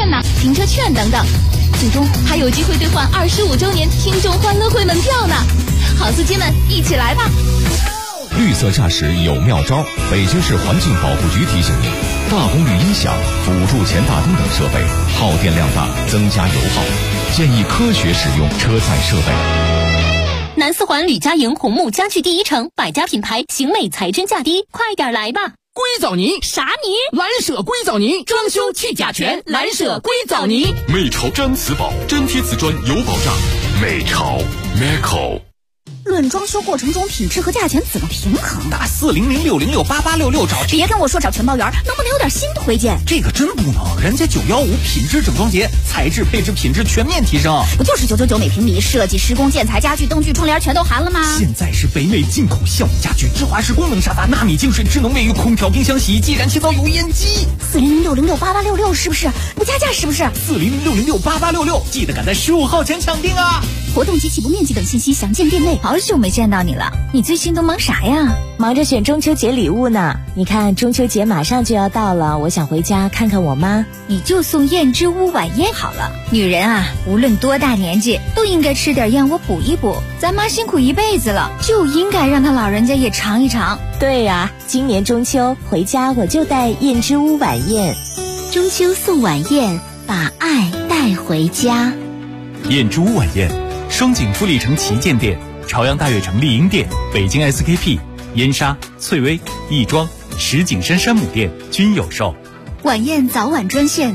呐、停车券等等，最终还有机会兑换25周年听众欢乐会门票呢！好司机们，一起来吧！ 绿色驾驶有妙招，北京市环境保护局提醒您：大功率音响、辅助前大灯等设备耗电量大，增加油耗，建议科学使用车载设备。 南四环吕家营红木家具第一城，百家品牌，型美材真价低，快点来吧！ 硅藻泥啥泥？ 蓝舍硅藻泥，装修去甲醛，蓝舍硅藻泥。 美潮毡瓷宝，真贴瓷砖有保障。美潮 Meco。 论装修过程中品质和价钱怎么平衡？ 打400-606-8866找。 别跟我说找全包圆，能不能有点新的推荐？ 这个真不能，人家915品质整装节，材质配置品质全面提升。 不就是999每平米，设计施工建材家具灯具窗帘全都含了吗？ 现在是北美进口效米家具，芝华士功能沙发，纳米净水智能卫浴，空调冰箱洗衣机，燃气灶油烟机。 400-606-8866是不是？不加价是不是 ？400-606-8866，记得赶在15号前抢定啊！ 活动及起步面积等信息详见店内。 好久没见到你了，你最近都忙啥呀？ 忙着选中秋节礼物呢。你看中秋节马上就要到了，我想回家看看我妈。 你就送燕之屋晚宴好了。女人啊，无论多大年纪，都应该吃点燕窝补一补。咱妈辛苦一辈子了，就应该让她老人家也尝一尝。 对呀，今年中秋回家我就带燕之屋晚宴。 中秋送晚宴，把爱带回家。 燕之屋晚宴，双井富力城旗舰店、朝阳大悦城丽婴店、北京 SKP、燕莎、翠微、亦庄、石景山山姆店均有售。 晚宴早晚专线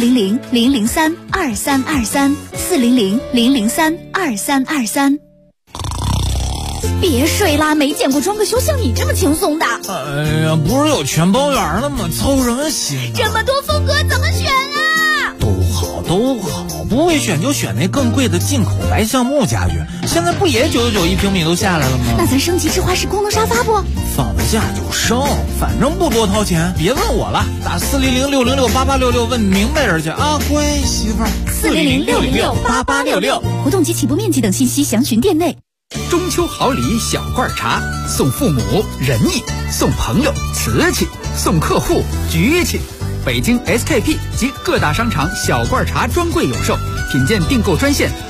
400-003-2323 400-003-2323。 别睡啦，没见过装个修像你这么轻松的。 哎呀，不是有全包圆了吗？操什么心啊？ 这么多风格怎么选啊？ 都好，不会选就选那更贵的进口白橡木家具。现在不也999一平米都下来了吗？ 那咱升级芝华士功能沙发不？ 放得下就升，反正不多掏钱。别问我了，打400-606-8866问明白人去啊，乖媳妇儿。 400-606-8866，活动及起步面积等信息详询店内。 中秋好礼小罐茶，送父母仁义，送朋友瓷器，送客户局气。北京 SKP 及各大商场小罐茶专柜有售，品鉴订购专线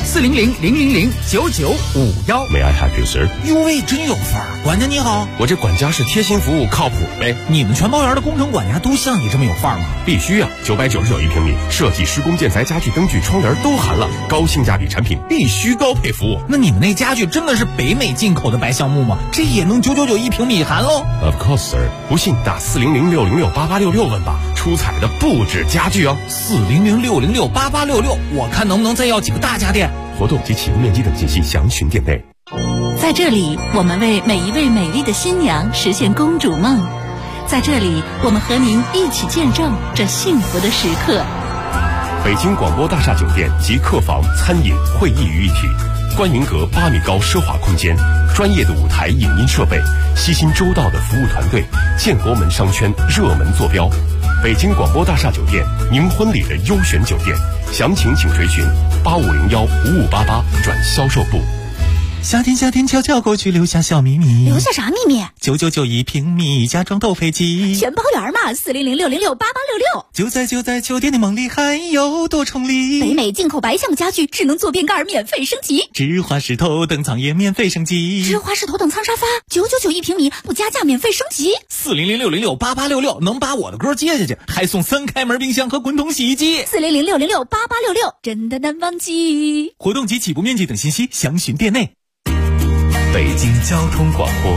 400-000-9951。 May I help you, sir？ 哟喂，真有范儿！管家你好， 我这管家是贴心服务，靠谱呗。 你们全包圆的工程管家都像你这么有范儿吗？ 必须啊，999一平米，设计施工建材家具灯具窗帘都含了，高性价比产品必须高配服务。 那你们那家具真的是北美进口的白橡木吗？这也能999一平米含喽 ？Of course, sir。不信打400-606-8866问吧。出彩的不止家具哦 ，400-606-8866，我看能不能再要几个大家电。 活动及起步面积等信息详询店内。 在这里，我们为每一位美丽的新娘实现公主梦。在这里，我们和您一起见证这幸福的时刻。 北京广播大厦酒店及客房、餐饮、会议于一体，观云阁8米高奢华空间，专业的舞台影音设备，悉心周到的服务团队，建国门商圈热门坐标。北京广播大厦酒店，您婚礼的优选酒店，详情请垂询8501-5588转销售部。 夏天悄悄过去，留下小秘密。 留下啥秘密 ？999一平米，家装斗飞机， 全包圆嘛，400-606-8866。 就在酒店的梦里，还有多重礼。 北美进口白橡木家具，智能坐便盖免费升级， 芝华士头等舱也免费升级， 芝华士头等舱沙发999一平米，不加价免费升级。 400-606-8866能把我的歌接下去，还送3开门冰箱和滚筒洗衣机。 400-606-8866，真的难忘记。 活动及起步面积等信息详询店内。 北京交通广播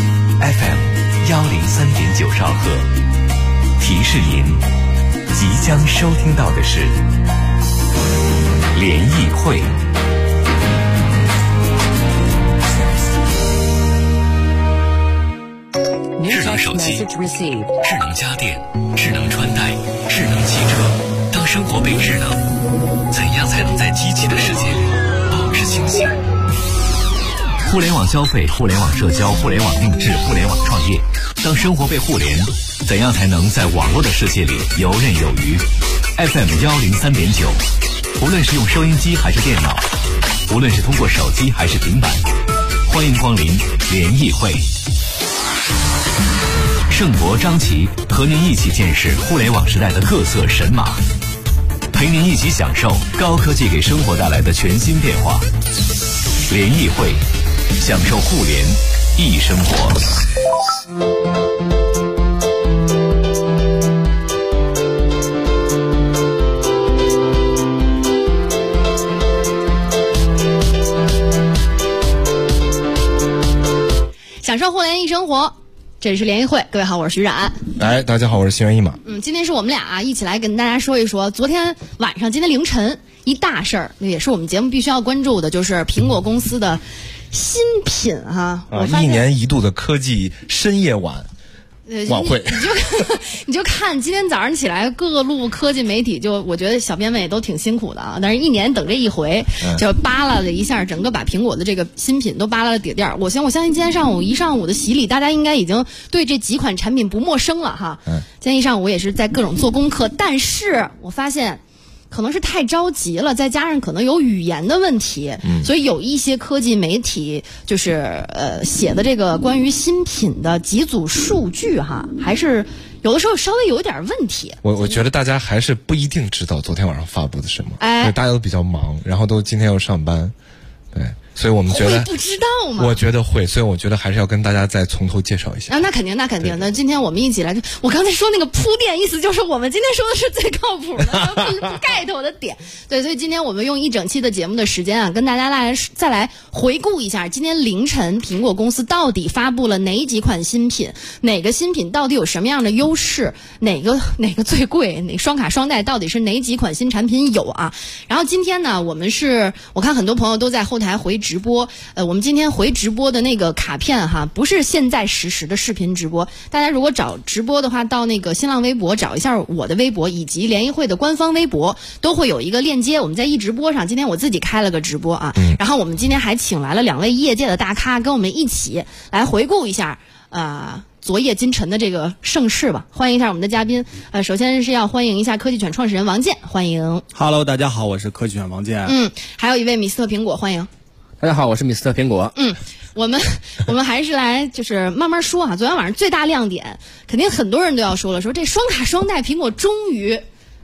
FM 103.9兆赫，提示您即将收听到的是联谊会。智能手机、智能家电、智能穿戴、智能汽车，当生活被智能，怎样才能在机器的世界里保持清醒？互联网消费、互联网社交、互联网定制、互联网创业，当生活被互联，怎样才能在网络的世界里游刃有余？ FM 103.9，无论是用收音机还是电脑，无论是通过手机还是平板，欢迎光临联谊会。盛博、张琪和您一起见识互联网时代的各色神马， 陪您一起享受高科技给生活带来的全新变化。联谊会，享受互联易生活。 享受互联易生活，这里是联谊会，各位好，我是徐冉。 哎，大家好，我是心猿意马。 今天是我们俩一起来跟大家说一说昨天晚上、今天凌晨一大事儿，也是我们节目必须要关注的，就是苹果公司的新品哈。 一年一度的科技深夜晚会， 你就看今天早上起来各路科技媒体，我觉得小编们也都挺辛苦的啊。但是一年等这一回，就扒拉了一下，整个把苹果的这个新品都扒拉了底垫。我相信今天一上午的洗礼，大家应该已经对这几款产品不陌生了哈。今天一上午也是在各种做功课，但是我发现可能是太着急了，再加上可能有语言的问题，所以有一些科技媒体就是写的这个关于新品的几组数据哈，还是有的时候稍微有一点问题。 我觉得大家还是不一定知道昨天晚上发布的什么，因为大家都比较忙，然后都今天要上班，对。所以我们觉得会不知道吗？ 我觉得会，所以我觉得还是要跟大家再从头介绍一下。 那肯定。那今天我们一起来，我刚才说那个铺垫，意思就是我们今天说的是最靠谱的，不盖头的点。对，所以今天我们用一整期的节目的时间啊，跟大家再来回顾一下今天凌晨苹果公司到底发布了哪几款新品，哪个新品到底有什么样的优势，哪个最贵，哪双卡双待到底是哪几款新产品有啊？然后今天呢，我看很多朋友都在后台回直播，我们今天回直播的那个卡片哈，不是现在实时的视频直播。大家如果找直播的话，到那个新浪微博找一下我的微博以及联谊会的官方微博，都会有一个链接。我们在一直播上，今天我自己开了个直播啊，然后我们今天还请来了2位业界的大咖，跟我们一起来回顾一下昨夜今晨的这个盛世吧。欢迎一下我们的嘉宾，首先是要欢迎一下科技犬创始人王健，欢迎。 Hello， 大家好，我是科技犬王健。 还有一位米斯特苹果，欢迎。 大家好，我是米斯特苹果。 我们还是来就是慢慢说啊。昨天晚上最大亮点，肯定很多人都要说了，说这双卡双待，苹果终于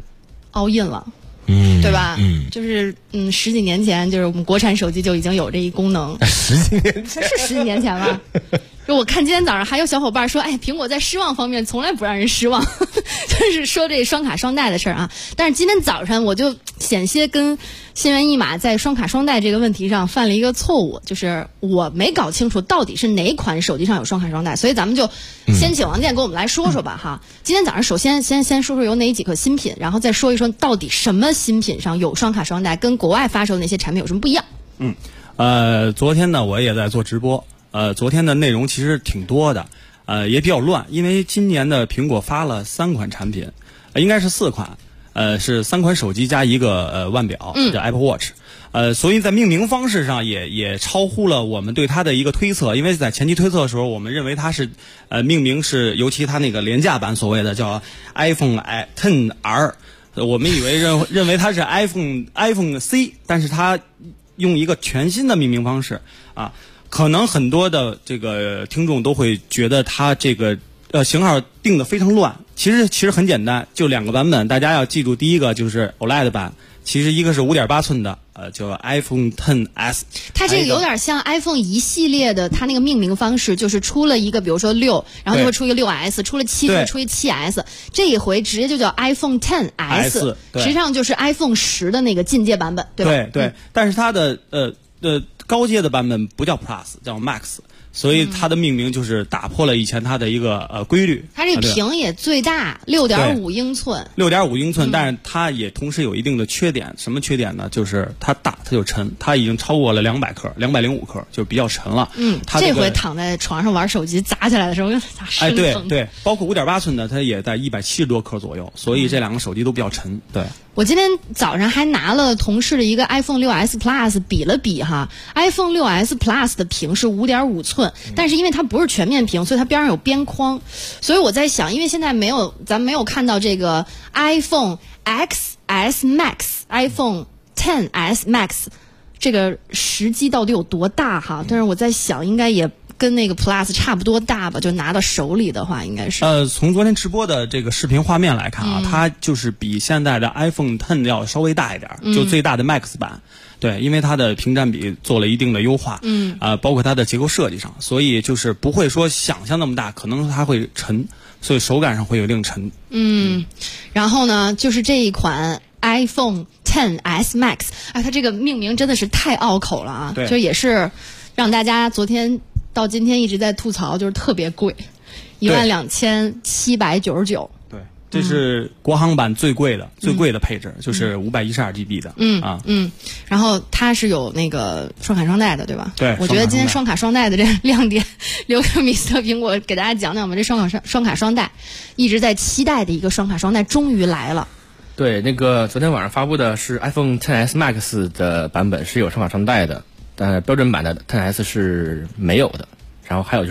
all in了。对吧？就是十几年前，就是我们国产手机就已经有这一功能。 10几年前是10几年前了。就我看今天早上还有小伙伴说，苹果在失望方面从来不让人失望，就是说这双卡双待的事儿啊。但是今天早上我就险些跟心猿意马在双卡双待这个问题上犯了一个错误，就是我没搞清楚到底是哪款手机上有双卡双待，所以咱们就先请王健给我们来说说吧哈。今天早上首先先说说有哪几个新品，然后再说一说到底什么新品上有双卡双待，跟国外发售的那些产品有什么不一样。 昨天呢我也在做直播，昨天的内容其实挺多的，也比较乱，因为今年的苹果发了3款产品，应该是4款。是3款手机加一个腕表，叫 Apple Watch， 所以在命名方式上也超乎了我们对它的一个推测，因为在前期推测的时候，我们认为它是命名是，尤其它那个廉价版所谓的叫 iPhone XR， 我们以为认为它是 iPhone C， 但是它用一个全新的命名方式啊，可能很多的这个听众都会觉得它这个型号定得非常乱。其实很简单，就2个版本，大家要记住，第一个就是 OLED 版，其实一个是5.8寸的，叫 iPhone XS。 它这个有点像 iPhone 一系列的，它那个命名方式就是出了一个，比如说6，然后就会出一个 6S， 出了7就出一 7S， 这一回直接就叫 iPhone XS， 实际上就是 iPhone 10的那个进阶版本，对吧？ 对，但是它的高阶的版本不叫 Plus， 叫 Max。所以它的命名就是打破了以前它的一个规律。 它这屏也最大，6.5英寸。6.5 英寸，但是它也同时有一定的缺点。什么缺点呢？就是它大，它就沉，它已经超过了200克，205克，就比较沉了。 这回躺在床上玩手机砸起来的时候，咋生疼？ 对，包括5.8寸的，它也在170多克左右，所以这2个手机都比较沉。对。 我今天早上还拿了同事的一个 iPhone 6S Plus 比了比哈 ，iPhone 6S Plus 的屏是5.5寸，但是因为它不是全面屏，所以它边上有边框，所以我在想，因为现在咱们没有看到这个 iPhone XS Max、iPhone XS Max 这个时机到底有多大哈？但是我在想，应该也跟那个 Plus 差不多大吧？就拿到手里的话，应该是。 从昨天直播的这个视频画面来看啊，它就是比现在的 iPhone X 要稍微大一点，就最大的 Max 版。对，因为它的屏占比做了一定的优化，包括它的结构设计上，所以就是不会说想象那么大，可能它会沉，所以手感上会有一定沉。 然后呢，就是这一款 iPhone XS Max， 它这个命名真的是太拗口了啊！就也是让大家昨天到今天一直在吐槽，就是特别贵，12799。对， 这是国行版最贵的配置，就是512GB 的。 然后它是有那个双卡双待的，对吧？ 对， 我觉得今天双卡双待的这个亮点，留给米斯特苹果给大家讲讲我们这双卡双待，一直在期待的一个双卡双待终于来了。 对，那个昨天晚上发布的是 iPhone XS Max 的版本是有双卡双待的，但标准版的 XS 是没有的。然后还有就是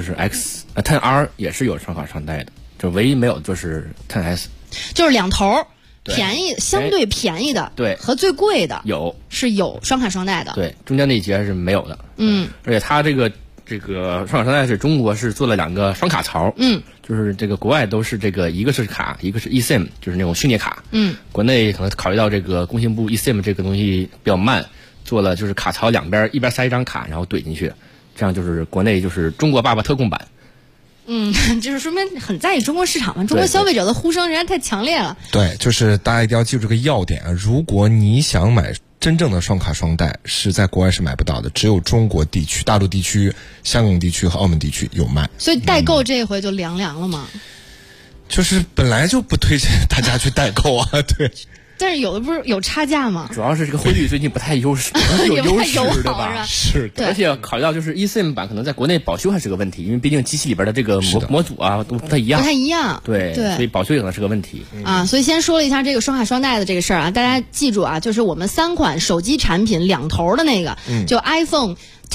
XR 也是有双卡双待的，就唯一没有的就是 XS， 就是两头便宜，相对便宜的， 对， 和最贵的有双卡双待的， 对，中间那一节是没有的。而且它这个双卡双待是中国是做了2个双卡槽，就是这个国外都是这个一个是卡，一个是 eSIM， 就是那种序列卡，国内可能考虑到这个工信部 eSIM 这个东西比较慢，做了就是卡槽两边一边塞一张卡，然后怼进去。这样就是国内就是中国爸爸特供版， 就是说明很在意中国市场嘛，中国消费者的呼声人家太强烈了。 对，就是大家一定要记住这个要点啊！如果你想买真正的双卡双待，是在国外是买不到的，只有中国地区、大陆地区、香港地区和澳门地区有卖。 所以代购这一回就凉了吗？ 就是本来就不推荐大家去代购啊，对。 但是有的不是有差价吗？ 主要是这个汇率最近不太优势，有优势对吧？ 是的， 而且考虑到就是 eSIM 版可能在国内保修还是个问题，因为毕竟机器里边的这个模组啊都不太一样。对，所以保修可能是个问题所以先说了一下这个双卡双待的这个事儿啊，大家记住啊，就是我们3款手机产品两头的那个，就 iPhone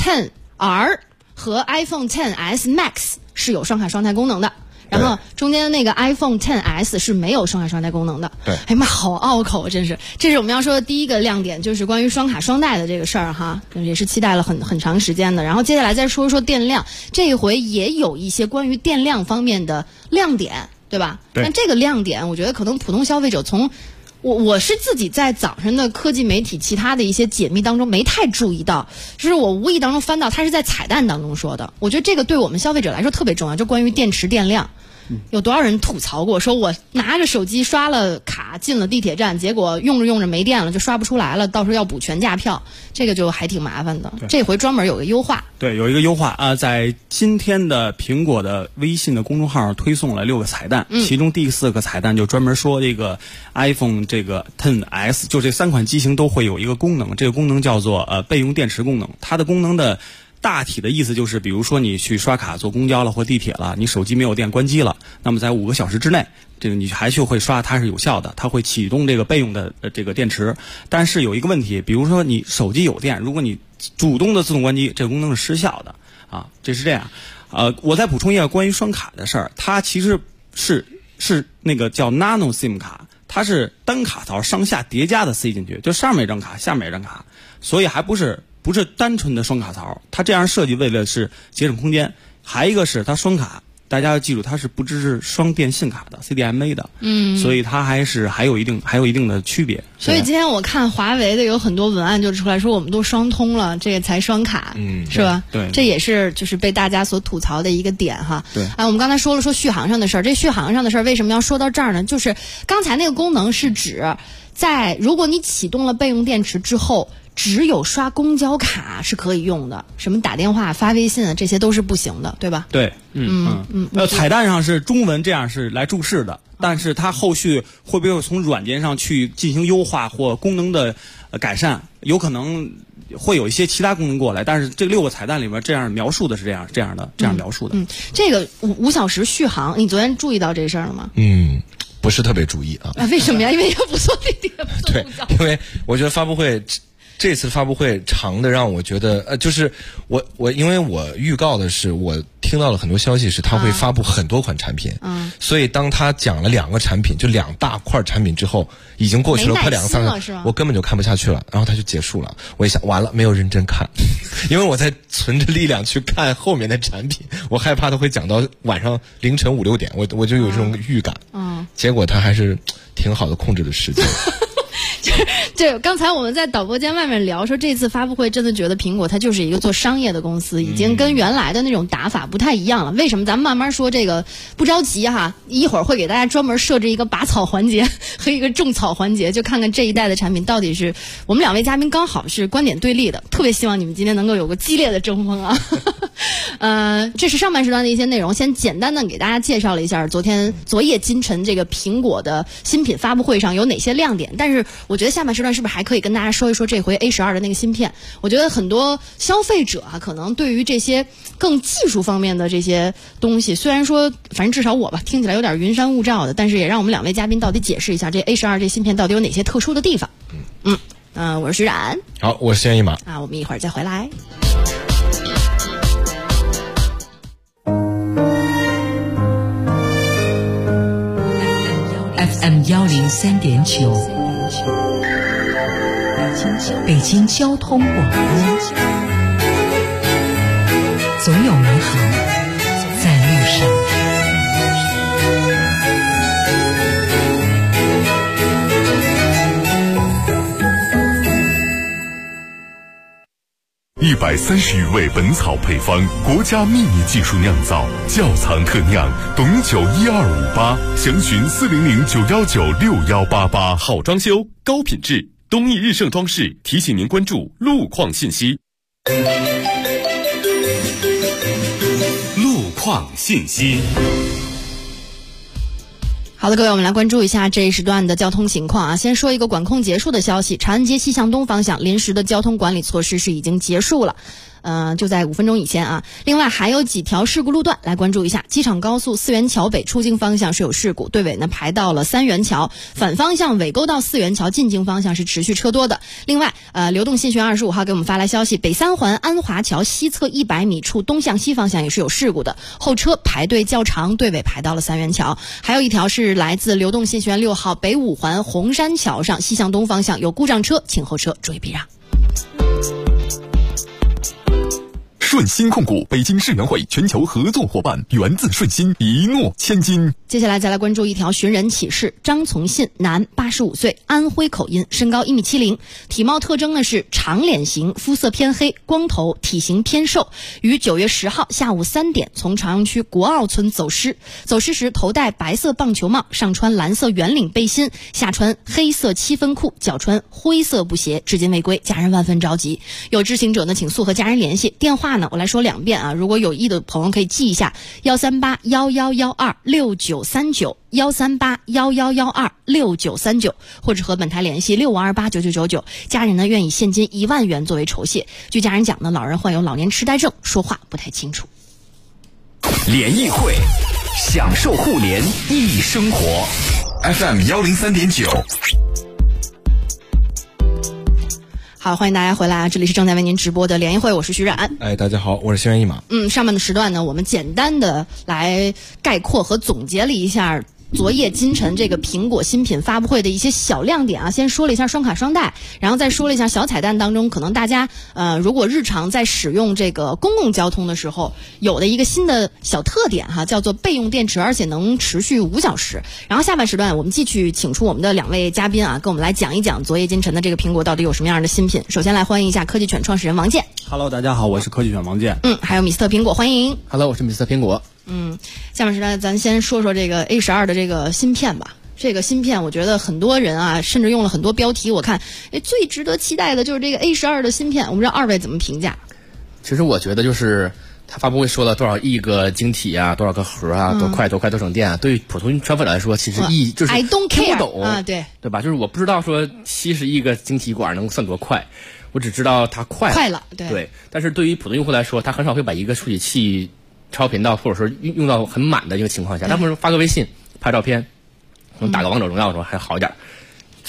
XR 和 iPhone XS Max 是有双卡双待功能的。然后中间的那个 iPhone XS 是没有双卡双待功能的。 对， 哎呀妈，好拗口，真是！这是我们要说的第一个亮点，就是关于双卡双待的这个事儿哈，也是期待了很长时间的。然后接下来再说说电量，这一回也有一些关于电量方面的亮点，对吧？ 对。 那这个亮点，我觉得可能普通消费者从我是自己在早上的科技媒体其他的一些解密当中没太注意到，就是我无意当中翻到它是在彩蛋当中说的。我觉得这个对我们消费者来说特别重要，就关于电池电量。有多少人吐槽过，说我拿着手机刷了卡进了地铁站，结果用着没电了就刷不出来了，到时候要补全价票，这个就还挺麻烦的。这回专门有个优化。 对，有一个优化啊，在今天的苹果的微信的公众号上推送了6个彩蛋，其中第4个彩蛋就专门说这个 iPhone 这个 XS 就这3款机型都会有一个功能，这个功能叫做备用电池功能。它的功能的大体的意思就是，比如说你去刷卡坐公交了或地铁了，你手机没有电关机了，那么在5个小时之内，这个你还是会刷，它是有效的，它会启动这个备用的这个电池。但是有一个问题，比如说你手机有电，如果你主动的自动关机，这个功能是失效的啊，这是这样。我再补充一下关于双卡的事儿，它其实是那个叫 Nano SIM 卡，它是单卡槽上下叠加的塞进去，就上面一张卡，下面一张卡，所以还不是单纯的双卡槽，它这样设计为了是节省空间。还一个是它双卡，大家要记住它是不支持双电信卡的 CDMA 的，所以它还有一定的区别。 所以今天我看华为的有很多文案就出来说我们都双通了，这个才双卡，是吧？ 对， 这也是就是被大家所吐槽的一个点哈。 对， 我们刚才说续航上的事儿，这续航上的事儿为什么要说到这儿呢？就是刚才那个功能是指如果你启动了备用电池之后，只有刷公交卡是可以用的，什么打电话、发微信这些都是不行的，对吧？ 对，彩蛋上是中文这样是来注释的，但是它后续会不会从软件上去进行优化或功能的改善，有可能会有一些其他功能过来，但是这6个彩蛋里面这样描述的是这样描述的。 这个5小时续航，你昨天注意到这事儿了吗？ 不是特别注意啊。 为什么呀？因为不坐地铁，不坐公交。 对，因为我觉得发布会这次发布会长的让我觉得，就是我因为我预告的是我听到了很多消息是他会发布很多款产品，所以当他讲了2个产品，就2大块产品之后，已经过去了快2、3个，我根本就看不下去了，然后他就结束了。我一想，完了，没有认真看，因为我在存着力量去看后面的产品，我害怕他会讲到晚上凌晨5、6点，我就有这种预感。结果他还是挺好的控制了时间。 就刚才我们在导播间外面聊说，这次发布会真的觉得苹果它就是一个做商业的公司，已经跟原来的那种打法不太一样了。为什么？咱们慢慢说，这个不着急哈，一会儿会给大家专门设置一个拔草环节和一个种草环节，就看看这一代的产品到底是我们2位嘉宾刚好是观点对立的，特别希望你们今天能够有个激烈的争锋啊。这是上半时段的一些内容，先简单的给大家介绍了一下昨夜今晨这个苹果的新品发布会上有哪些亮点，但是我觉得下半时段是不是还可以跟大家说一说这回 A12 的那个芯片？我觉得很多消费者啊，可能对于这些更技术方面的这些东西，虽然说反正至少我吧听起来有点云山雾罩的，但是也让我们2位嘉宾到底解释一下这 A12 这芯片到底有哪些特殊的地方。我是徐冉， 好，我是轩一马啊，我们一会儿再回来。 FM 103.9，北京交通广播，总有美好在路上。 130余味本草配方，国家秘密技术酿造，窖藏特酿，董酒12588，详询400-919-6188。 好装修，高品质，东益日盛装饰提醒您关注路况信息。路况信息。 好的，各位，我们来关注一下这一时段的交通情况啊。先说一个管控结束的消息，长安街西向东方向临时的交通管理措施是已经结束了。就在5分钟以前啊。另外还有几条事故路段来关注一下。机场高速四元桥北出京方向是有事故，队尾呢排到了三元桥，反方向尾沟到四元桥进京方向是持续车多的。另外流动信学25号给我们发来消息，北三环安华桥西侧100米处东向西方向也是有事故的，后车排队较长，队尾排到了三元桥。还有一条是来自流动信学6号北五环红山桥上西向东方向有故障车，请后车注意避让。 顺鑫控股北京世园会全球合作伙伴，源自顺鑫，一诺千金。 接下来再来关注一条寻人启事，张从信，男，85岁，安徽口音，身高1.70米，体貌特征呢是长脸型，肤色偏黑，光头，体型偏瘦，于9月10号下午3点从朝阳区国奥村走失，走失时头戴白色棒球帽，上穿蓝色圆领背心，下穿黑色7分裤，脚穿灰色布鞋，至今未归，家人万分着急。有知情者呢请速和家人联系，电话呢我来说2遍啊，如果有意的朋友可以记一下13811126939，138111269，或者和本台联系65289999，家人呢愿以现金1万元作为酬谢。据家人讲呢，老人患有老年痴呆症，说话不太清楚。 联谊会，享受互联易生活。FM 103.9。 好，欢迎大家回来啊！这里是正在为您直播的联谊会，我是徐冉。 大家好，我是轩辕一马。 上半的时段呢，我们简单的来概括和总结了一下昨夜今晨这个苹果新品发布会的一些小亮点啊，先说了一下双卡双待，然后再说了一下小彩蛋当中可能大家如果日常在使用这个公共交通的时候有的一个新的小特点哈，叫做备用电池，而且能持续5小时。然后下半时段我们继续请出我们的2位嘉宾啊，跟我们来讲一讲昨夜今晨的这个苹果到底有什么样的新品。首先来欢迎一下科技犬创始人王健。 Hello， 大家好，我是科技犬王健。 还有米斯特苹果，欢迎。 Hello， 我是米斯特苹果。 下面时段咱先说说这个 A12 的这个芯片吧。这个芯片我觉得很多人啊，甚至用了很多标题，我看最值得期待的就是这个 A12 的芯片，我不知道2位怎么评价。 其实我觉得就是他发布会说了多少亿个晶体啊，多少个核啊，多快多省电啊，对于普通消费者来说其实意义就是 I don't care 听不懂啊，对吧？就是我不知道说70亿个晶体管能算多快，我只知道它快了， 对。但是对于普通用户来说，他很少会把一个处理器超频道或者说用到很满的一个情况下，他们发个微信、拍照片，打个王者荣耀的时候还好一点。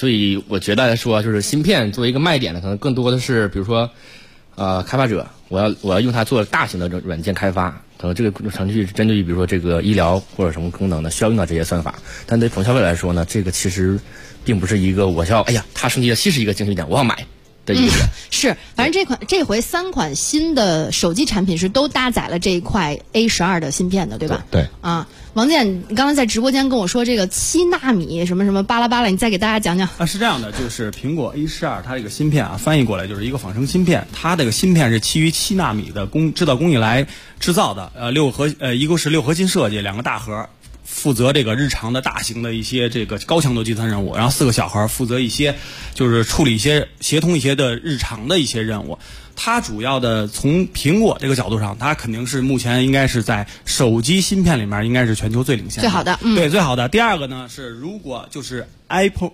所以我觉得来说，就是芯片作为一个卖点呢，可能更多的是比如说，开发者我要用它做大型的软件开发，可能这个程序针对于比如说这个医疗或者什么功能呢，需要用到这些算法。但对普通消费者来说呢，这个其实并不是一个我要它升级了71个精细点，我要买的一个点。 是，反正这回3款新的手机产品是都搭载了这一块 A12的芯片的，对吧？ 对。 啊，王健，你刚才在直播间跟我说这个7纳米什么什么巴拉巴拉，你再给大家讲讲。 是这样的，就是苹果 A12它这个芯片翻译过来就是一个仿生芯片，它这个芯片是基于7纳米的制造工艺来制造的，一共是6核心设计，2个大核。负责这个日常的大型的一些这个高强度计算任务，然后4个小核负责一些就是处理一些协同一些的日常的一些任务。它主要的从苹果这个角度上，它肯定是目前应该是在手机芯片里面应该是全球最领先的， 最好的， 对，最好的。第二个呢是如果就是 Apple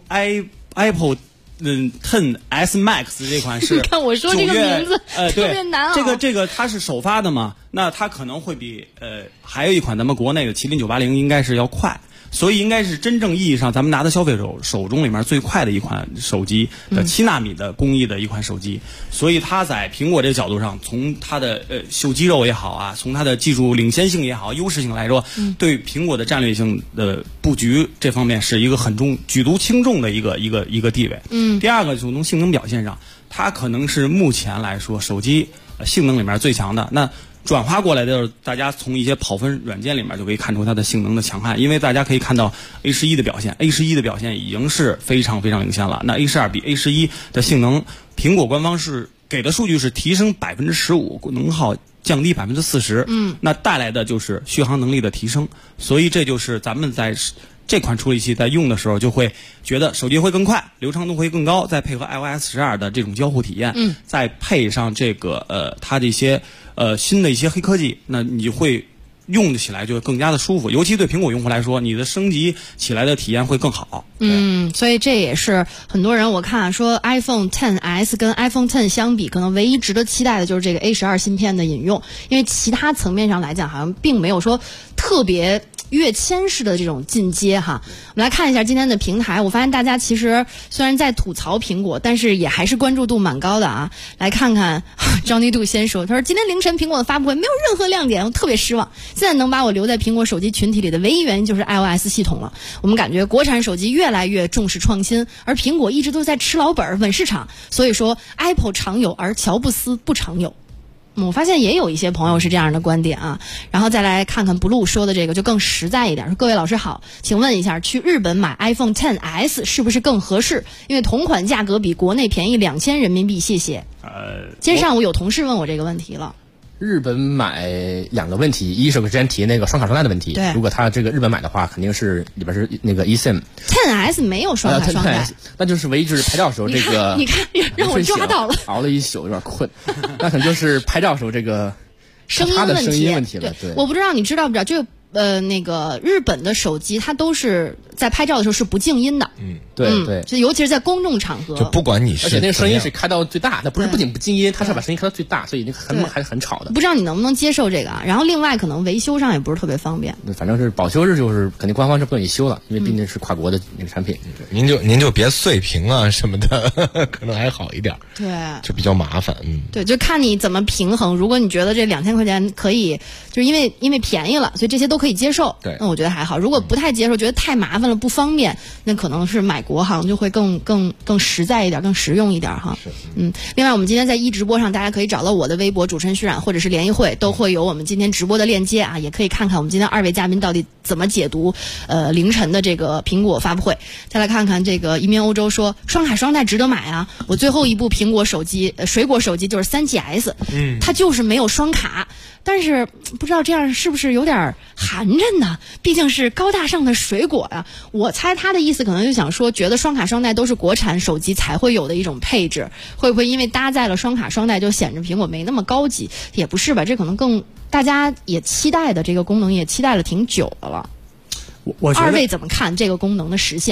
10S Max 这款是， 你看我说这个名字特别难啊。这个它是首发的嘛，那它可能会比还有一款咱们国内的麒麟980应该是要快，所以应该是真正意义上咱们拿到消费者手中里面最快的一款手机的7纳米的工艺的一款手机。所以它在苹果这个角度上，从它的秀肌肉也好啊，从它的技术领先性也好，优势性来说，对苹果的战略性的布局这方面是一个举足轻重的一个地位。第二个就从性能表现上，它可能是目前来说手机性能里面最强的。那转化过来的就是大家从一些跑分软件里面就可以看出它的性能的强悍，因为大家可以看到 A11 的表现 ，A11 的表现已经是非常非常领先了。那 A12 比 A11 的性能，苹果官方是给的数据是提升15%，能耗降低40%，那带来的就是续航能力的提升，所以这就是咱们在这款处理器在用的时候就会觉得手机会更快，流畅度会更高，再配合 iOS 12的这种交互体验，再配上这个它的一些新的一些黑科技，那你会用起来就更加的舒服，尤其对苹果用户来说，你的升级起来的体验会更好。 所以这也是很多人我看说 iPhone XS 跟 iPhone X 相比，可能唯一值得期待的就是这个 A12芯片的引用，因为其他层面上来讲，好像并没有说特别跃迁式的这种进阶哈。我们来看一下今天的平台，我发现大家其实虽然在吐槽苹果，但是也还是关注度蛮高的啊。来看看张尼度先说，他说今天凌晨苹果的发布会没有任何亮点，我特别失望。现在能把我留在苹果手机群体里的唯一原因就是 iOS 系统了。我们感觉国产手机越来越重视创新，而苹果一直都在吃老本稳市场，所以说 Apple 常有而乔布斯不常有。我发现也有一些朋友是这样的观点啊，然后再来看看 Blue 说的这个就更实在一点，说各位老师好，请问一下，去日本买 iPhone XS 是不是更合适？因为同款价格比国内便宜2000人民币，谢谢。今天上午有同事问我这个问题了。 日本买2个问题，一是我之前提那个双卡双待的问题， 对， 如果他这个日本买的话，肯定是里边是那个 eSIM。 XS 没有双卡双待， 那就是唯一就是拍照的时候这个， 你看让我抓到了， 熬了一宿有点困，那可能就是拍照的时候这个声音问题了。对， 我不知道你知道不知道，这个那个日本的手机它都是在拍照的时候是不静音的。 对， 就尤其是在公众场合， 就不管你是， 而且那个声音是开到最大，它不仅不静音，它是把声音开到最大，所以那个还很吵的。 不知道你能不能接受这个啊？然后另外可能维修上也不是特别方便。 反正是保修日就是肯定官方是不允许修了，因为毕竟是跨国的那个产品。 您就别碎屏啊什么的，可能还好一点。 对， 就比较麻烦。 对，就看你怎么平衡。如果你觉得这2000块钱可以，就是因为便宜了，所以这些都可以接受。 对， 那我觉得还好。如果不太接受，觉得太麻烦了不方便，那可能是买国行就会更实在一点，更实用一点哈。另外我们今天在直播上，大家可以找到我的微博主持人徐冉或者是联谊会，都会有我们今天直播的链接啊，也可以看看我们今天2位嘉宾到底怎么解读凌晨的这个苹果发布会。再来看看这个移民欧洲说双卡双待值得买啊，我最后一部苹果手机水果手机就是3GS，它就是没有双卡。但是不知道这样是不是有点寒碜呢？毕竟是高大上的水果呀。我猜他的意思可能就想说，觉得双卡双待都是国产手机才会有的一种配置，会不会因为搭载了双卡双待就显着苹果没那么高级？也不是吧，这可能更大家也期待的这个功能也期待了挺久的了。 我觉得 2位怎么看这个功能的实现？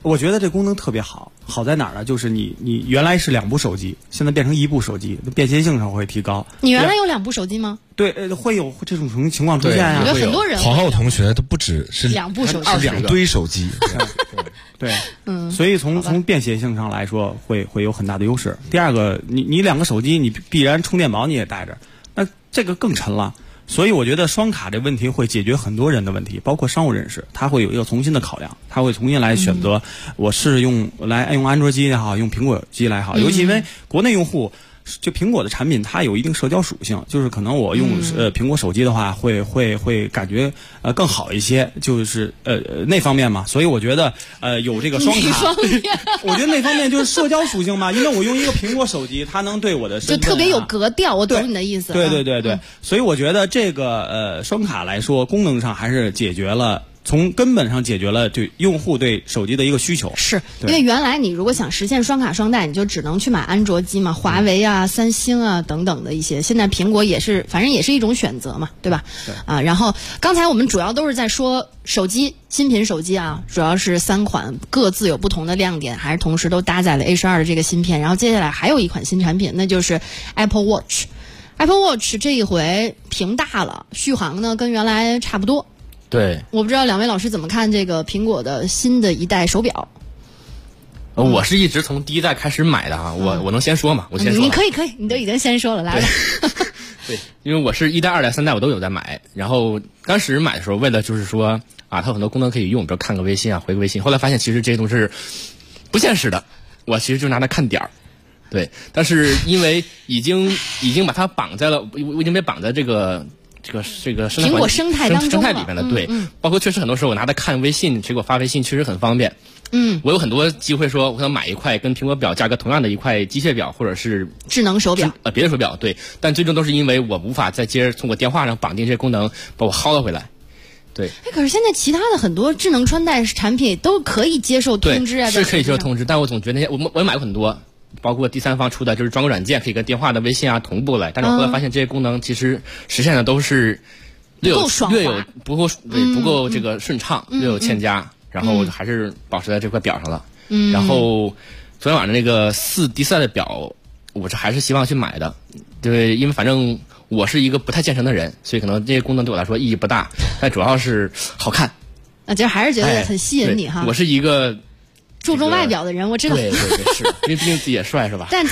我觉得这功能特别好，好在哪儿呢？就是你原来是2部手机，现在变成1部手机，便携性上会提高。 你原来有2部手机吗？ 对，会有这种情况出现呀。 我觉得很多人。 黄浩同学都不止是 2部手机， 是2堆手机。 对，所以从便携性上来说，会有很大的优势。第二个，你2个手机，你必然充电宝你也带着，那这个更沉了。所以我觉得双卡这问题会解决很多人的问题，包括商务人士，他会有一个重新的考量，他会重新来选择，我是用安卓机也好，用苹果机来好，尤其因为国内用户。就苹果的产品，它有一定社交属性，就是可能我用苹果手机的话，会感觉更好一些，就是那方面嘛。所以我觉得有这个双卡，我觉得那方面就是社交属性嘛，因为我用一个苹果手机，它能对我的身份就特别有格调。我懂你的意思。 对，所以我觉得这个双卡来说，功能上还是解决了。从根本上解决了对用户对手机的一个需求， 是因为原来你如果想实现双卡双待，你就只能去买安卓机嘛，华为啊、三星啊等等的一些。现在苹果也是，反正也是一种选择嘛，对吧？ 对啊，然后刚才我们主要都是在说手机新品手机啊，主要是3款各自有不同的亮点，还是同时都搭载了 A12的这个芯片。然后接下来还有一款新产品，那就是 Apple Watch。Apple Watch 这一回屏大了，续航呢跟原来差不多。 对， 我不知道2位老师怎么看这个苹果的新的一代手表。 我是一直从第1代开始买的啊，我能先说吗？我先说。 你可以，你都已经先说了，来吧。 对，因为我是1代、2代、3代我都有在买，然后当时买的时候为了就是说啊，它有很多功能可以用，比如看个微信啊，回个微信。后来发现其实这些都是不现实的，我其实就拿它看点儿。对，但是因为已经把它绑在了，我已经被绑在这个苹果生态当中生态里面的，对，包括确实很多时候我拿它看微信，谁给我发微信确实很方便。我有很多机会说我想买一块跟苹果表价格同样的一块机械表或者是智能手表别的手表，对，但最终都是因为我无法再接着从我电话上绑定这些功能把我薅了回来。对， 可是现在其他的很多智能穿戴产品都可以接受通知啊， 是可以接受通知，但我总觉得那些我买过很多。包括第三方出的，就是装个软件可以跟电话的微信啊同步来，但是我后来发现这些功能其实实现的都是略有不够这个顺畅，略有欠佳，然后还是保持在这块表上了。然后昨天晚上那个第4代的表，我还是希望去买的，对，因为反正我是一个不太健身的人，所以可能这些功能对我来说意义不大，但主要是好看。 其实还是觉得很吸引你哈。 我是一个注重外表的人，我知道。 对，是，因为毕竟自己也帅是吧？ 但来，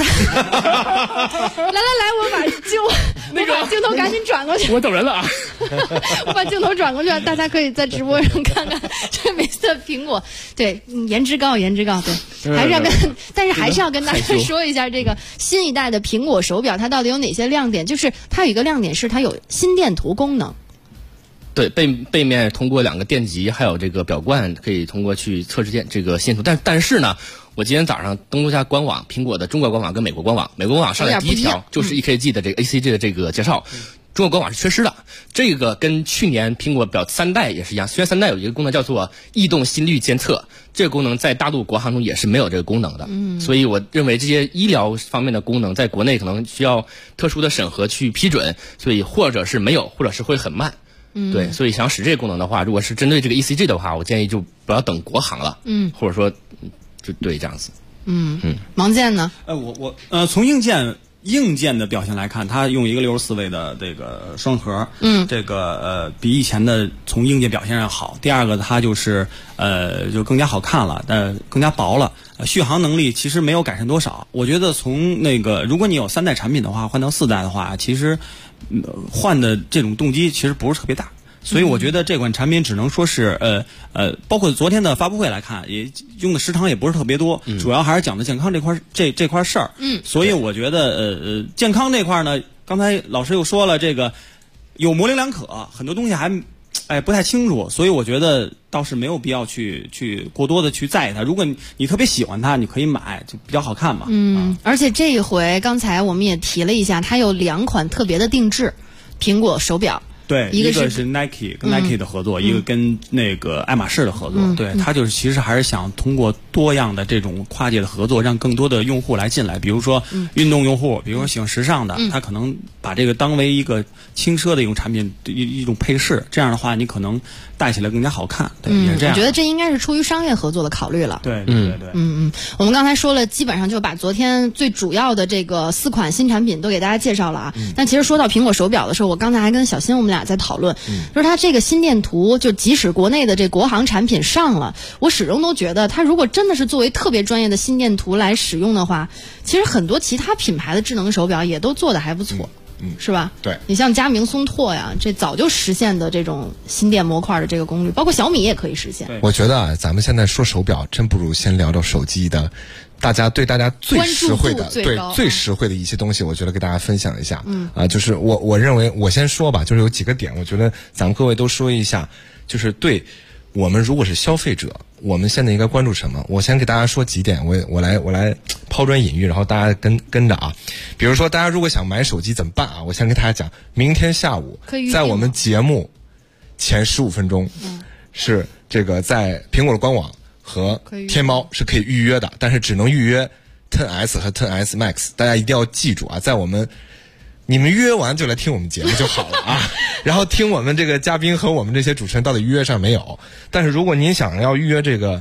我把镜头赶紧转过去。 我走人了啊！ 我把镜头转过去，大家可以在直播上看看这每次的苹果。对，颜值高，对，还是要跟大家说一下这个新一代的苹果手表，它到底有哪些亮点？就是它有一个亮点是它有心电图功能。 对，背面通过2个电极还有这个表冠可以通过去测试这个心电图，但是呢，我今天早上登录一下官网，苹果的中国官网跟美国官网，美国官网上来第一条就是 EKG 的这个 ACG 的这个介绍，中国官网是缺失的。这个跟去年苹果表3代也是一样，虽然3代有一个功能叫做异动心率监测，这个功能在大陆国行中也是没有这个功能的。所以我认为这些医疗方面的功能在国内可能需要特殊的审核去批准，所以或者是没有，或者是会很慢。对，所以想使这个功能的话，如果是针对这个 ECG 的话，我建议就不要等国行了，或者说就对这样子。 王健呢？ 我从硬件的表现来看，它用一个64位的这个双核，这个比以前的从硬件表现上好。第二个，它就是就更加好看了，更加薄了。续航能力其实没有改善多少。我觉得从那个如果你有3代产品的话，换到4代的话，其实换的这种动机其实不是特别大。所以我觉得这款产品只能说是包括昨天的发布会来看，也用的时长也不是特别多，主要还是讲的健康这块事儿。所以我觉得健康这块呢，刚才老师又说了，这个有模棱两可，很多东西还不太清楚，所以我觉得倒是没有必要去过多的去在意它。如果你特别喜欢它，你可以买，就比较好看嘛。 而且这一回刚才我们也提了一下，它有2款特别的定制苹果手表。 对， 一个是 Nike 跟 Nike 的合作，一个跟那个爱马仕的合作。对，它就是其实还是想通过多样的这种跨界的合作，让更多的用户来进来。比如说运动用户，比如说喜欢时尚的，他可能把这个当为一个轻奢的一种产品，一种配饰。这样的话，你可能戴起来更加好看。对，也是这样。 我觉得这应该是出于商业合作的考虑了。 对。 我们刚才说了，基本上就把昨天最主要的这个4款新产品都给大家介绍了啊。但其实说到苹果手表的时候，我刚才还跟小新我们俩在讨论，就是它这个心电图，就即使国内的这国行产品上了，我始终都觉得它如果真的是作为特别专业的心电图来使用的话，其实很多其他品牌的智能手表也都做得还不错。是吧？ 对， 你像佳明、松拓呀，这早就实现的这种心电模块的这个功率，包括小米也可以实现。 我觉得啊，咱们现在说手表，真不如先聊聊手机的，大家最实惠的，最实惠的一些东西，我觉得给大家分享一下。就是我认为我先说吧，就是有几个点，我觉得咱们各位都说一下，就是对我们如果是消费者，我们现在应该关注什么？我先给大家说几点，我来抛砖引玉，然后大家跟着啊。比如说，大家如果想买手机怎么办啊？我先跟大家讲，明天下午在我们节目前15分钟，是这个在苹果的官网和天猫是可以预约的，但是只能预约 10S 和 10S Max， 大家一定要记住啊，在你们约完就来听我们节目就好了啊，然后听我们这个嘉宾和我们这些主持人到底预约上没有。但是如果您想要预约这个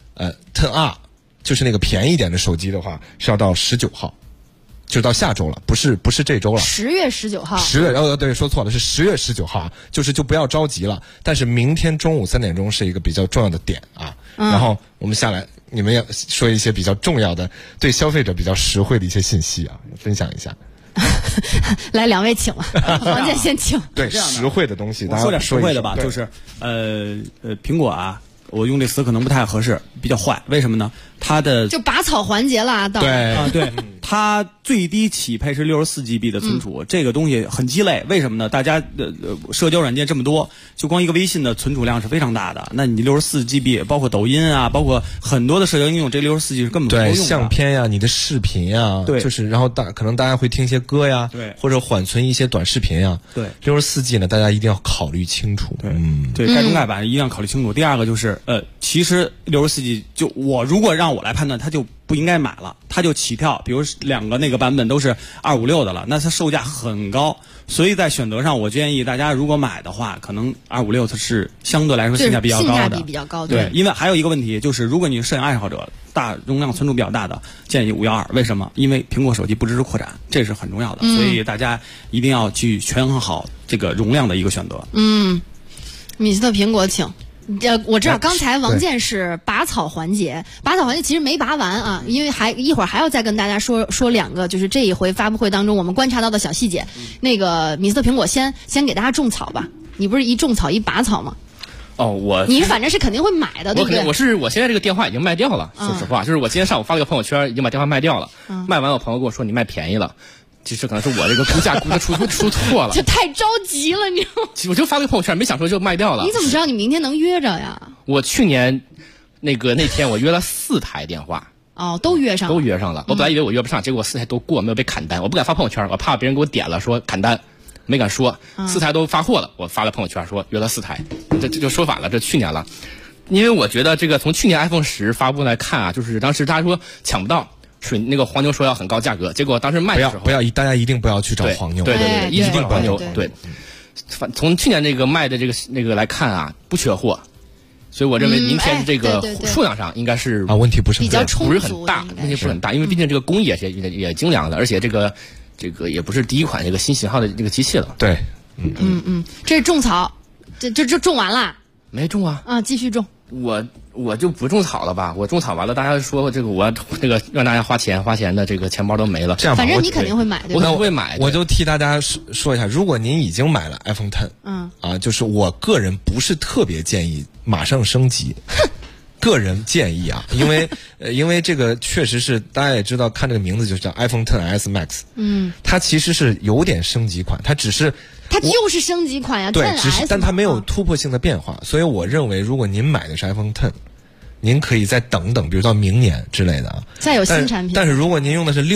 10R， 就是那个便宜一点的手机的话，是要到19号，就到下周了，不是这周了。 10月19号。 对，说错了，是10月19号啊，就不要着急了。但是明天中午3点钟是一个比较重要的点啊，然后我们下来，你们要说一些比较重要的、对消费者比较实惠的一些信息啊，分享一下。 来，两位请了，王姐先请。 对，实惠的东西， 我说点实惠的吧，就是苹果啊，我用这词可能不太合适，比较坏。为什么呢？它的就拔草环节了， 对，它最低起配是64GB 的存储，这个东西很鸡肋。为什么呢？大家社交软件这么多，就光一个微信的存储量是非常大的。那你64GB，包括抖音啊，包括很多的社交应用，这64GB 是根本不够用的。 对，相片呀，你的视频呀， 对， 就是然后可能大家会听一些歌呀， 对， 或者缓存一些短视频呀， 对 ，64G 呢，大家一定要考虑清楚。 对，该中该版一定要考虑清楚。第二个就是其实64G 就我如果让我来判断，它就不应该买了，它就起跳，比如2个那个版本都是256的了，那它售价很高，所以在选择上，我建议大家如果买的话，可能256它是相对来说性价比比较高的， 性价比比较高。 对，因为还有一个问题就是，如果你是摄影爱好者，大容量存储比较大的，建议512。为什么？因为苹果手机不支持扩展，这是很重要的，所以大家一定要去权衡好这个容量的一个选择。 米斯特苹果请。我知道刚才王健是拔草环节其实没拔完啊，因为一会儿还要再跟大家说2个，就是这一回发布会当中我们观察到的小细节。那个米斯特苹果先给大家种草吧，你不是一种草一拔草吗？ 你反正是肯定会买的，对不对？ 我现在这个电话已经卖掉了，说实话，就是我今天上午发了个朋友圈，已经把电话卖掉了。卖完我朋友跟我说你卖便宜了。其实可能是我这个估价出错了， 这太着急了，你。 我就发个朋友圈，没想说就卖掉了。 你怎么知道你明天能约着呀？ 我去年那天我约了4台电话， 都约上了。我本来以为我约不上，结果4台都过，没有被砍单。我不敢发朋友圈，我怕别人给我点了说砍单，没敢说。4台都发货了，我发了朋友圈说约了4台，这就说反了，这去年了。因为我觉得这个从去年 iPhone 10发布来看啊，就是当时大家说抢不到。那个黄牛说要很高价格，结果当时卖的时候大家一定不要去找黄牛， 对，一定是黄牛，对。从去年那个卖的这个来看啊，不缺货，所以我认为明天这个数量上应该是问题不是比较充足， 不是很大，问题不是很大，因为毕竟这个工艺也精良的，而且这个也不是第一款这个新型号的这个机器了。 对， 这是种草，这种完了？ 没种啊， 继续种。 我就不种草了吧，我种草完了，大家说这个我让大家花钱的这个钱包都没了。 这样吧， 反正你肯定会买，对吧？ 我会买， 我就替大家说一下，如果您已经买了 iPhone X，就是我个人不是特别建议马上升级。个人建议啊，因为这个确实是大家也知道，看这个名字就叫 iPhone XS Max，它其实是有点升级款，它就是升级款呀， 对，但它没有突破性的变化，所以我认为如果您买的是 iPhone X，您可以再等，比如到明年之类的啊， 再有新产品。 但是如果您用的是6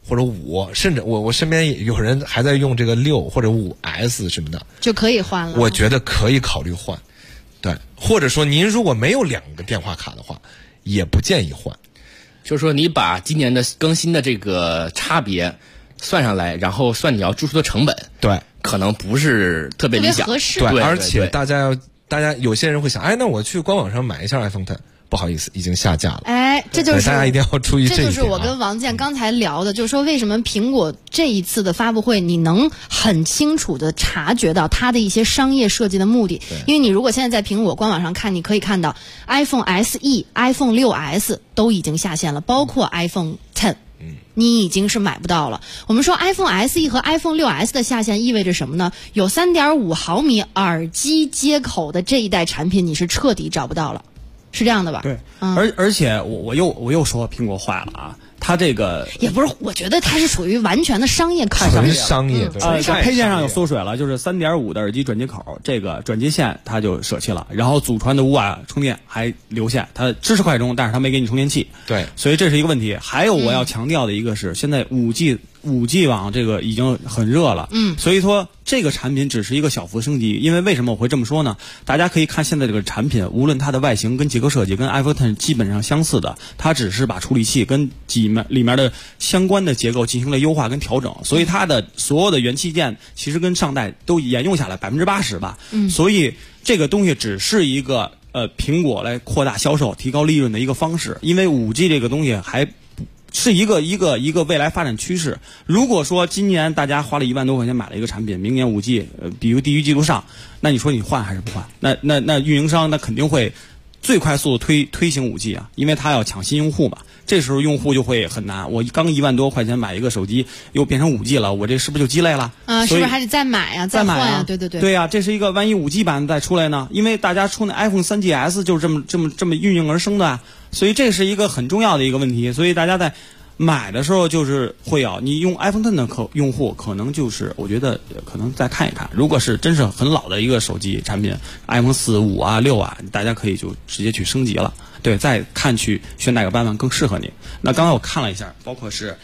或者5，甚至我身边有人还在用这个6或者5S 什么的， 就可以换了。 我觉得可以考虑换，对，或者说您如果没有2个电话卡的话，也不建议换。 就是说，你把今年的更新的这个差别算上来，然后算你要支出的成本， 对， 可能不是特别理想， 合适。 对，而且大家有些人会想，那我去官网上买一下 iPhone X。不好意思，已经下架了。 这就是大家一定要注意这一点。 这就是我跟王健刚才聊的，就是说为什么苹果这一次的发布会，你能很清楚的察觉到它的一些商业设计的目的。因为你如果现在在苹果官网上看，你可以看到 iPhone SE、iPhone 6S 都已经下线了，包括 iPhone X。你已经是买不到了。我们说 iPhone SE 和 iPhone 6S 的下线意味着什么呢？有 3.5 毫米耳机接口的这一代产品，你是彻底找不到了。是这样的吧？ 对，而且我又说苹果坏了啊！它这个也不是，我觉得它是属于完全的商业考虑， 纯商业。 在配件上有缩水了，就是 3.5 的耳机转接口，这个转接线它就舍弃了，然后祖传的5瓦充电还留下，它支持快充，但是它没给你充电器。 对， 所以这是一个问题。还有我要强调的一个是，现在5G 网这个已经很热了，所以说这个产品只是一个小幅升级。因为为什么我会这么说呢？大家可以看现在这个产品，无论它的外形跟结构设计跟 iPhone X 基本上相似的，它只是把处理器跟里面的相关的结构进行了优化跟调整，所以它的所有的元器件其实跟上代都沿用下来80%吧。所以这个东西只是一个苹果来扩大销售、提高利润的一个方式。因为5G 这个东西还是一个未来发展趋势。如果说今年大家花了1万多块钱买了一个产品，明年5G 比如低于技术上，那你说你换还是不换？那运营商那肯定会最快速度推行5G 啊，因为他要抢新用户嘛。这时候用户就会很难，我刚1万多块钱买一个手机，又变成5G 了，我这是不是就鸡肋了？ 是不是还得再买呀，再换呀？对。 对呀，这是一个万一5G 版再出来呢？因为大家出那 iPhone 3GS 就是这么运营而生的啊，所以这是一个很重要的一个问题。所以大家在买的时候就是会你用 iPhone X 的用户可能就是我觉得可能再看一看，如果是真是很老的一个手机产品 iPhone 4、5啊、6啊，大家可以就直接去升级了。对，再看去选哪个版本更适合你。那刚才我看了一下，包括是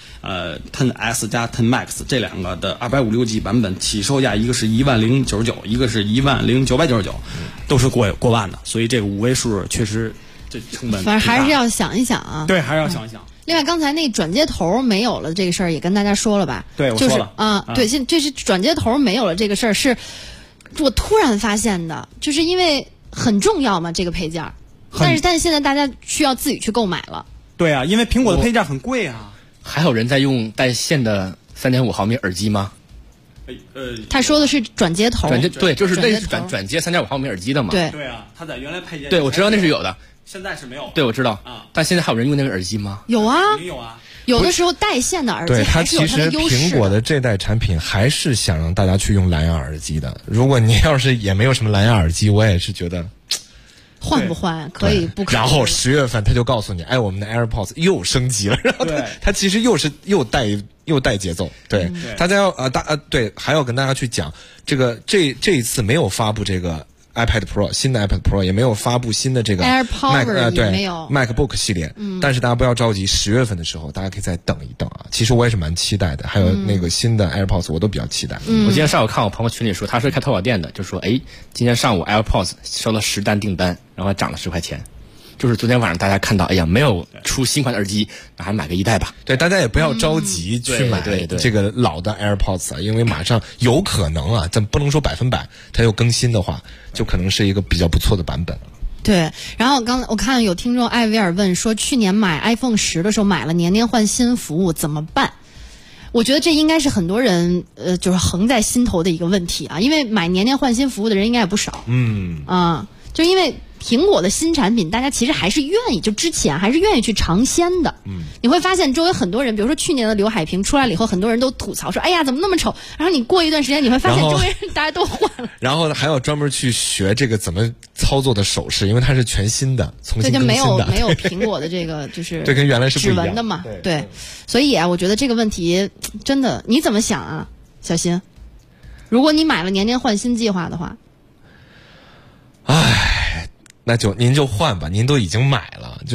10S 加10 Max 这两个的256G 版本，起售价一个是10099，一个是10999，都是过万的。所以这个5位数确实这成本反正还是要想一想啊。 对，还是要想一想。 另外，刚才那转接头没有了这个事儿也跟大家说了吧？ 对，我说了对，这是转接头没有了这个事儿，是我突然发现的，就是因为很重要嘛，这个配件。但是现在大家需要自己去购买了。 对啊，因为苹果的配件很贵啊。 还有人在用带线的3.5毫米耳机吗？ 他说的是转接头。 对，就是类似转接3.5毫米耳机的嘛。 对啊，他在原来配件。 对，我知道那是有的。 现在是没有。 对，我知道啊。但现在还有人用那个耳机吗？ 有啊， 有啊。 有的时候带线的耳机还是有它的优势。 对，它其实苹果的这代产品还是想让大家去用蓝牙耳机的。如果你要是也没有什么蓝牙耳机，我也是觉得。 换不换可以不可以？ 然后10月份他就告诉你，我们的 AirPods 又升级了，然后他其实又带节奏，对，大家要对，还要跟大家去讲这一次没有发布这个 iPad Pro 新的 iPad Pro， 也没有发布新的这个 AirPower 对没有 MacBook 系列，但是大家不要着急，10月份的时候大家可以再等一等啊。其实我也是蛮期待的，还有那个新的 AirPods 我都比较期待。 我今天上午看我朋友群里说，他是开淘宝店的，就说今天上午 AirPods 收了10单订单，然后涨了10块钱。就是昨天晚上大家看到，没有出新款的耳机，那还买个1代吧。 对，大家也不要着急去买这个老的 AirPods 啊，因为马上有可能啊，咱不能说100%，它又更新的话，就可能是一个比较不错的版本。 对，然后我看有听众艾薇尔问说，去年买 iPhone 10的时候买了年年换新服务怎么办？我觉得这应该是很多人就是横在心头的一个问题啊，因为买年年换新服务的人应该也不少。就因为苹果的新产品，大家其实还是愿意，就之前还是愿意去尝鲜的。你会发现周围很多人，比如说去年的刘海屏出来了以后，很多人都吐槽说：“哎呀，怎么那么丑？”然后你过一段时间，你会发现周围人大家都换了。然后还要专门去学这个怎么操作的手势，因为它是全新的，重新更新的。 对，就没有苹果的这个就是对，跟原来是不一样指纹的嘛。对，所以我觉得这个问题真的，你怎么想啊，小新？如果你买了年年换新计划的话， 那就您就换吧，您都已经买了，就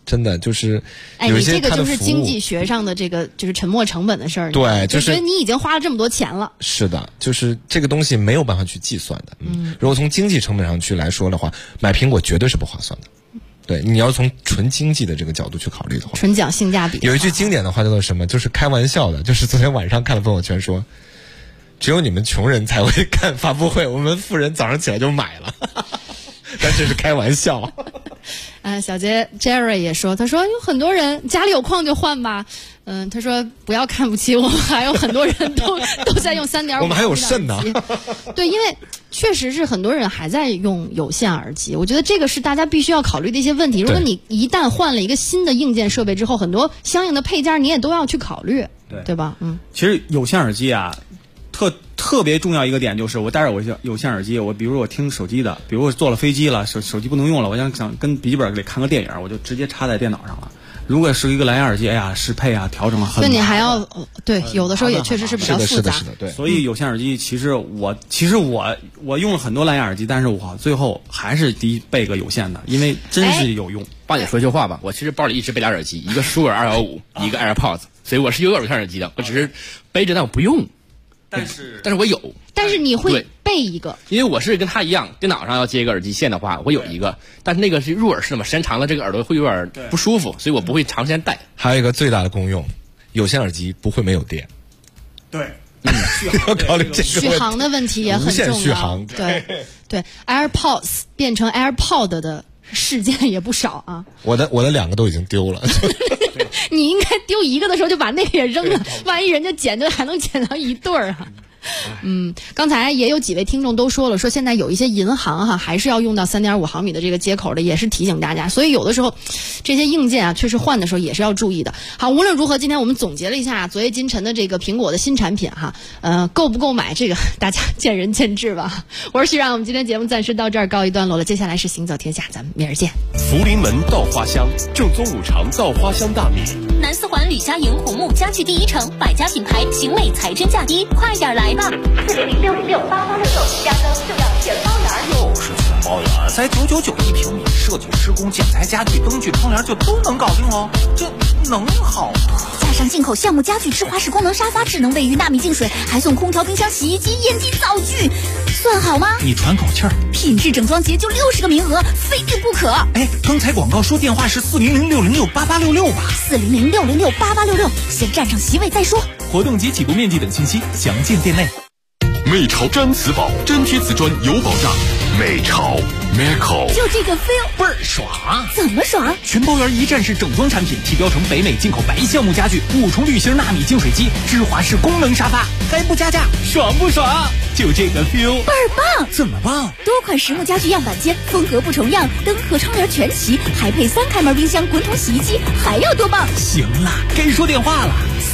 真的就是有一些它的服务，你这个就是经济学上的这个就是沉没成本的事儿。 对， 就是觉得你已经花了这么多钱了。 是的，就是这个东西没有办法去计算的。如果从经济成本上去来说的话，买苹果绝对是不划算的。对，你要从纯经济的这个角度去考虑的话， 纯讲性价比。 有一句经典的话叫做什么？就是开玩笑的，就是昨天晚上看了朋友圈说，只有你们穷人才会看发布会，我们富人早上起来就买了。但这是开玩笑。 小杰 Jerry 也说，他说有很多人家里有矿就换吧。他说不要看不起我们，还有很多人都在用3.5。 我们还有肾呢。 对，因为确实是很多人还在用有线耳机，我觉得这个是大家必须要考虑的一些问题。如果你一旦换了一个新的硬件设备之后，很多相应的配件你也都要去考虑，对吧？ 其实有线耳机啊，特别重要一个点就是，我戴着我有线耳机，比如我听手机的，比如我坐了飞机了，手机不能用了，我想跟笔记本里看个电影，我就直接插在电脑上了。如果是一个蓝牙耳机，哎呀，适配啊，调整很麻烦。 对，你还要对，有的时候也确实是比较复杂。 是的，对。 所以有线耳机，其实我用了很多蓝牙耳机，但是我最后还是备个有线的，因为真是有用。 八姐说句话吧，我其实包里一直备俩耳机，一个舒尔215，一个 AirPods， 所以我是有线耳机的，我只是背着，但我不用。但是我有。 但是你会备一个， 因为我是跟他一样，电脑上要接一个耳机线的话，我有一个，但是那个是入耳式的嘛，时间长了这个耳朵会有点不舒服，所以我不会长时间戴。 还有一个最大的功用，有线耳机不会没有电。 对， 要考虑这个续航的问题也很重要。 无线续航， 对 ，AirPods 变成 AirPod 的事件也不少啊。 我的2个都已经丢了。 你应该丢一个的时候就把那个也扔了，万一人家捡就还能捡到一对儿啊。刚才也有几位听众都说了，说现在有一些银行还是要用到3.5毫米的这个接口的，也是提醒大家。所以有的时候这些硬件确实换的时候也是要注意的。好，无论如何，今天我们总结了一下昨夜今晨的这个苹果的新产品购不购买这个大家见仁见智吧。我是徐冉，我们今天节目暂时到这儿告一段落了，接下来是行走天下，咱们明儿见。 福临门稻花香，正宗5常稻花香大米。 南四环吕家营虎木家具第一城，百家品牌，型美才真价低，快点来吧！400-606-8866，加增就要全包圆。 又是全包圆，才999一平米，设计施工建材家具灯具窗帘就都能搞定喽，这能好吗？ 加上进口橡木家具、智华式功能沙发、智能卫浴、纳米净水，还送空调、冰箱、洗衣机、烟机、灶具，算好吗？ 你喘口气儿。 品质整装节就60个名额，非订不可。 哎，刚才广告说电话是400-606-8866吧 ？400-606-8866，先占上席位再说。 活动及启动面积等信息详见店内。 美潮毡瓷宝，真贴瓷砖有保障。美潮 Meco， 就这个 feel 倍儿爽。 怎么爽？ 全包圆一站式整装产品，提标成北美进口白橡木家具，5重滤芯纳米净水机，芝华士功能沙发，还不加价，爽不爽？就这个 feel 倍儿棒。 怎么棒？ 多款实木家具样板间，风格不重样，灯和窗帘全齐，还配3开门冰箱、滚筒洗衣机，还要多棒？ 行了，该说电话了。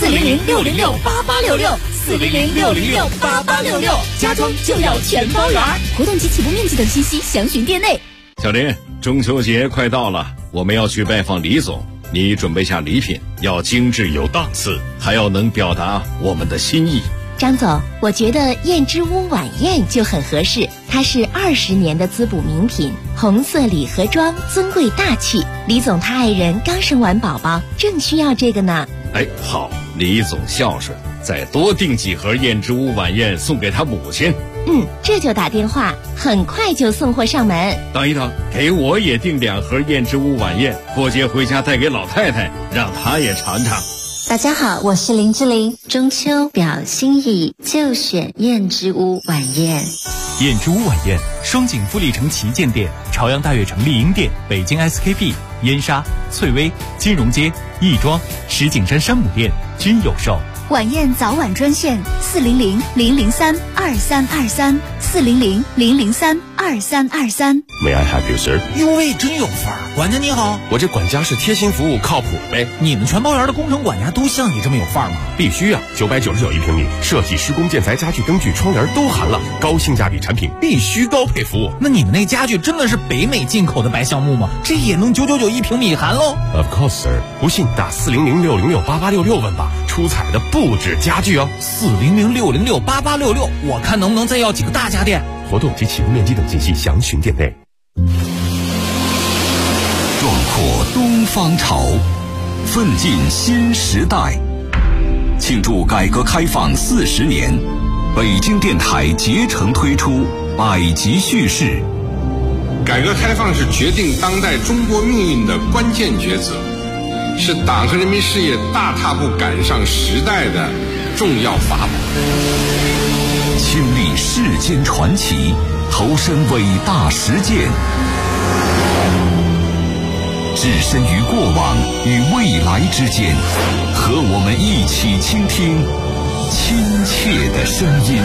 400-606-8866，400-606-8866，家装就要全包圆。活动及起步面积等信息详询店内。 小林，中秋节快到了，我们要去拜访李总，你准备下礼品，要精致有档次，还要能表达我们的心意。 张总，我觉得燕之屋晚宴就很合适，它是20年的滋补名品，红色礼盒装，尊贵大气。李总他爱人刚生完宝宝，正需要这个呢。 哎，好，李总孝顺，再多订几盒燕之屋晚宴送给他母亲。 这就打电话，很快就送货上门。 等一等，给我也订2盒燕之屋晚宴，过节回家带给老太太，让她也尝尝。 大家好，我是林志玲。中秋表心意，就选燕之屋晚宴。 燕之屋晚宴，双井富力城旗舰店、朝阳大悦城丽婴店、北京 SKP、燕莎、翠微、金融街、亦庄、石景山山姆店均有售。 晚宴早晚专线400-003-2323，400-003-2323。 May I help you, sir？ 哟喂，真有范儿！管家你好， 我这管家是贴心服务，靠谱呗。 你们全包圆的工程管家都像你这么有范儿吗？ 必须啊！999一平米，设计施工建材家具灯具窗帘都含了，高性价比产品必须高配服务。 那你们那家具真的是北美进口的白橡木吗？这也能999一平米含喽 ？Of course, sir。不信打400-606-8866问吧，出彩的不止家具哦。 400-606-8866，我看能不能再要几个大家电。 活动及起步面积等信息详询店内。 壮阔东方潮，奋进新时代。庆祝改革开放40年，北京电台竭诚推出百集叙事。 改革开放是决定当代中国命运的关键抉择，是党和人民事业大踏步赶上时代的重要法宝。 亲历世间传奇，投身伟大实践，置身于过往与未来之间，和我们一起倾听亲切的声音。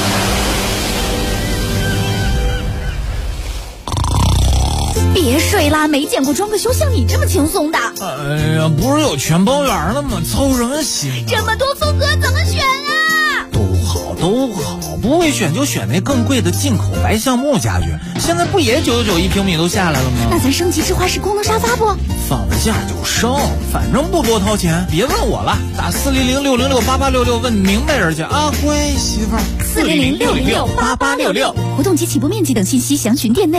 别睡啦，没见过装个修像你这么轻松的。 哎呀，不是有全包圆了吗？操什么心啊？ 这么多风格怎么选啊？ 都好，不会选就选那更贵的进口白橡木家具，现在不也991平米都下来了吗？ 那咱升级智化式功能沙发不？ 放了假就升，反正不多掏钱，别问我了，打400-606-8866问明白人去啊，乖媳妇儿。 400-606-8866，活动及起步面积等信息详询店内。